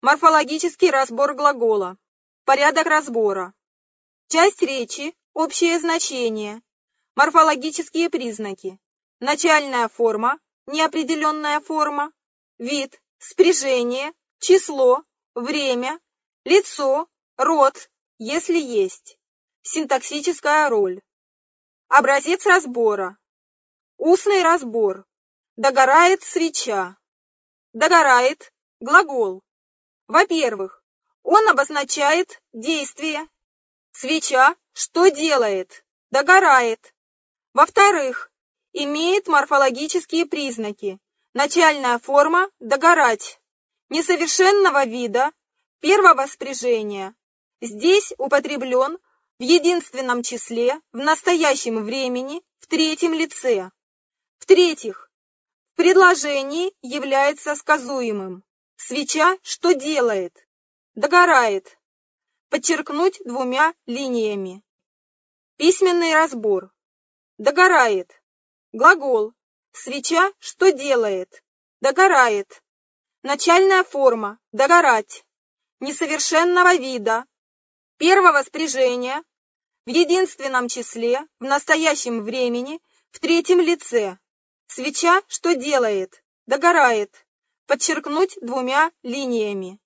Морфологический разбор глагола. Порядок разбора. Часть речи. Общее значение. Морфологические признаки. Начальная форма, неопределенная форма, вид, спряжение, число, время, лицо, род, если есть. Синтаксическая роль. Образец разбора. Устный разбор. Догорает свеча. Догорает – глагол. Во-первых, он обозначает действие. Свеча что делает? Догорает. Во-вторых, имеет морфологические признаки. Начальная форма – догорать. Несовершенного вида, первого спряжения. Здесь употреблен в единственном числе, в настоящем времени, в третьем лице. В-третьих, в предложении является сказуемым. Свеча что делает? Догорает. Подчеркнуть двумя линиями. Письменный разбор. Догорает. Глагол. Свеча что делает? Догорает. Начальная форма. Догорать. Несовершенного вида. Первого спряжения. В единственном числе, в настоящем времени, в третьем лице. Свеча что делает? Догорает. Подчеркнуть двумя линиями.